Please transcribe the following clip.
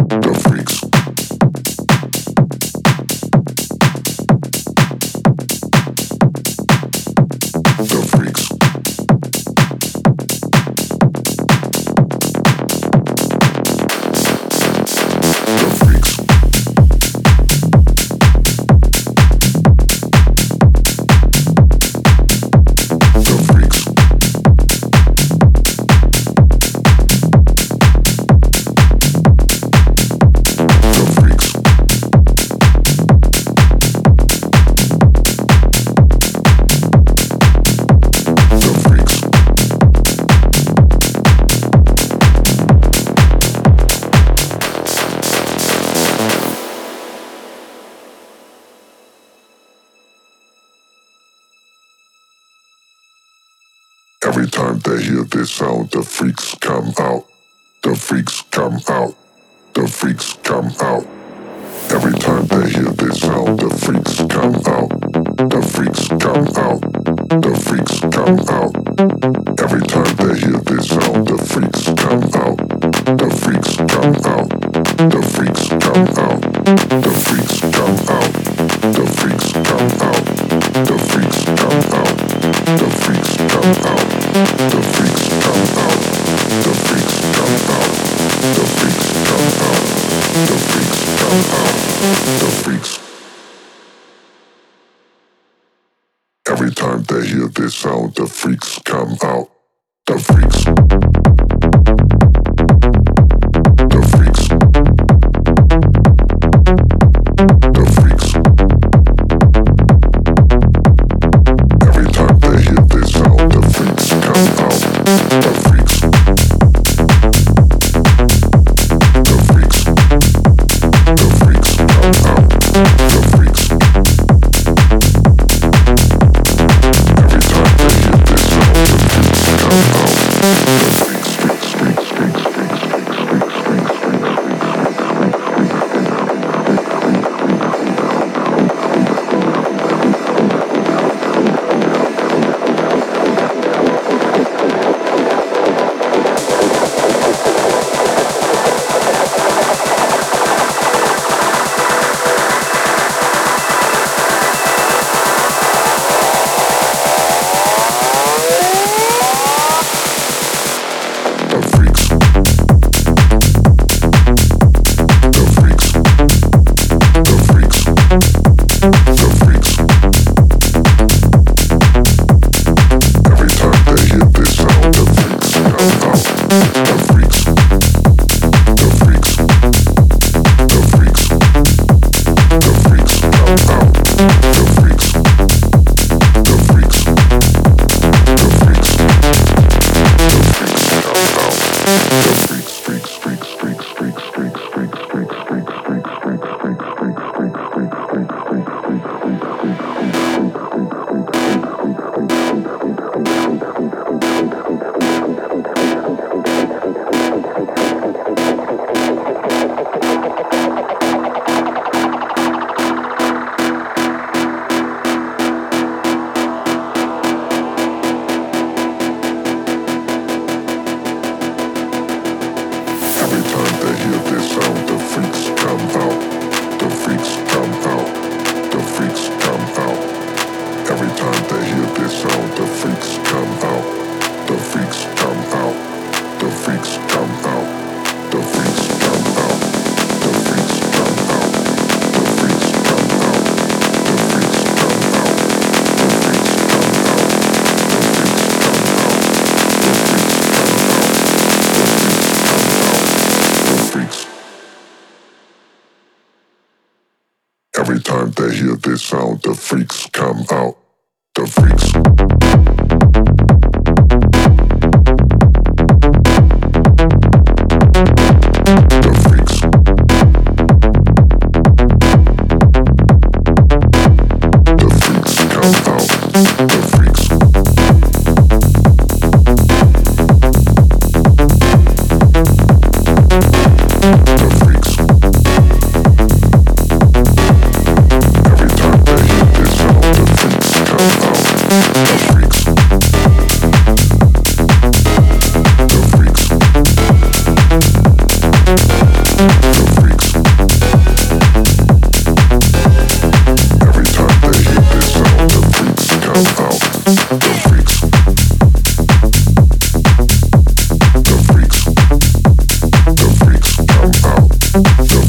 The freaks. The freaks. The freaks. The freaks. Every time they hear this sound, the freaks come out. The freaks come out. The freaks come out. Every time they hear this sound, the freaks come out. The freaks come out. The freaks come out. Every time they hear this sound, the freaks come out. The freaks come out. The freaks come out. The freaks come out. The freaks come out. The freaks come out. The freaks come out. The freaks come out. The freaks come out. The freaks come out. The freaks come out. The freaks. Every time they hear this sound, the freaks come out. The freaks. The freaks. The freaks. Every time they hear this sound, the freaks come out. The freaks. The freaks. The freaks come out. The freaks. Every time they hear this sound, the freaks come out. The freaks, freaks, freaks, freaks, freaks, freaks, freaks, Every time they hear this sound, the freaks come out. The freaks. The freaks. The freaks come out. The freaks. The freaks. Every time they hear this sound, the freaks come out. The freaks. The freaks. The freaks. The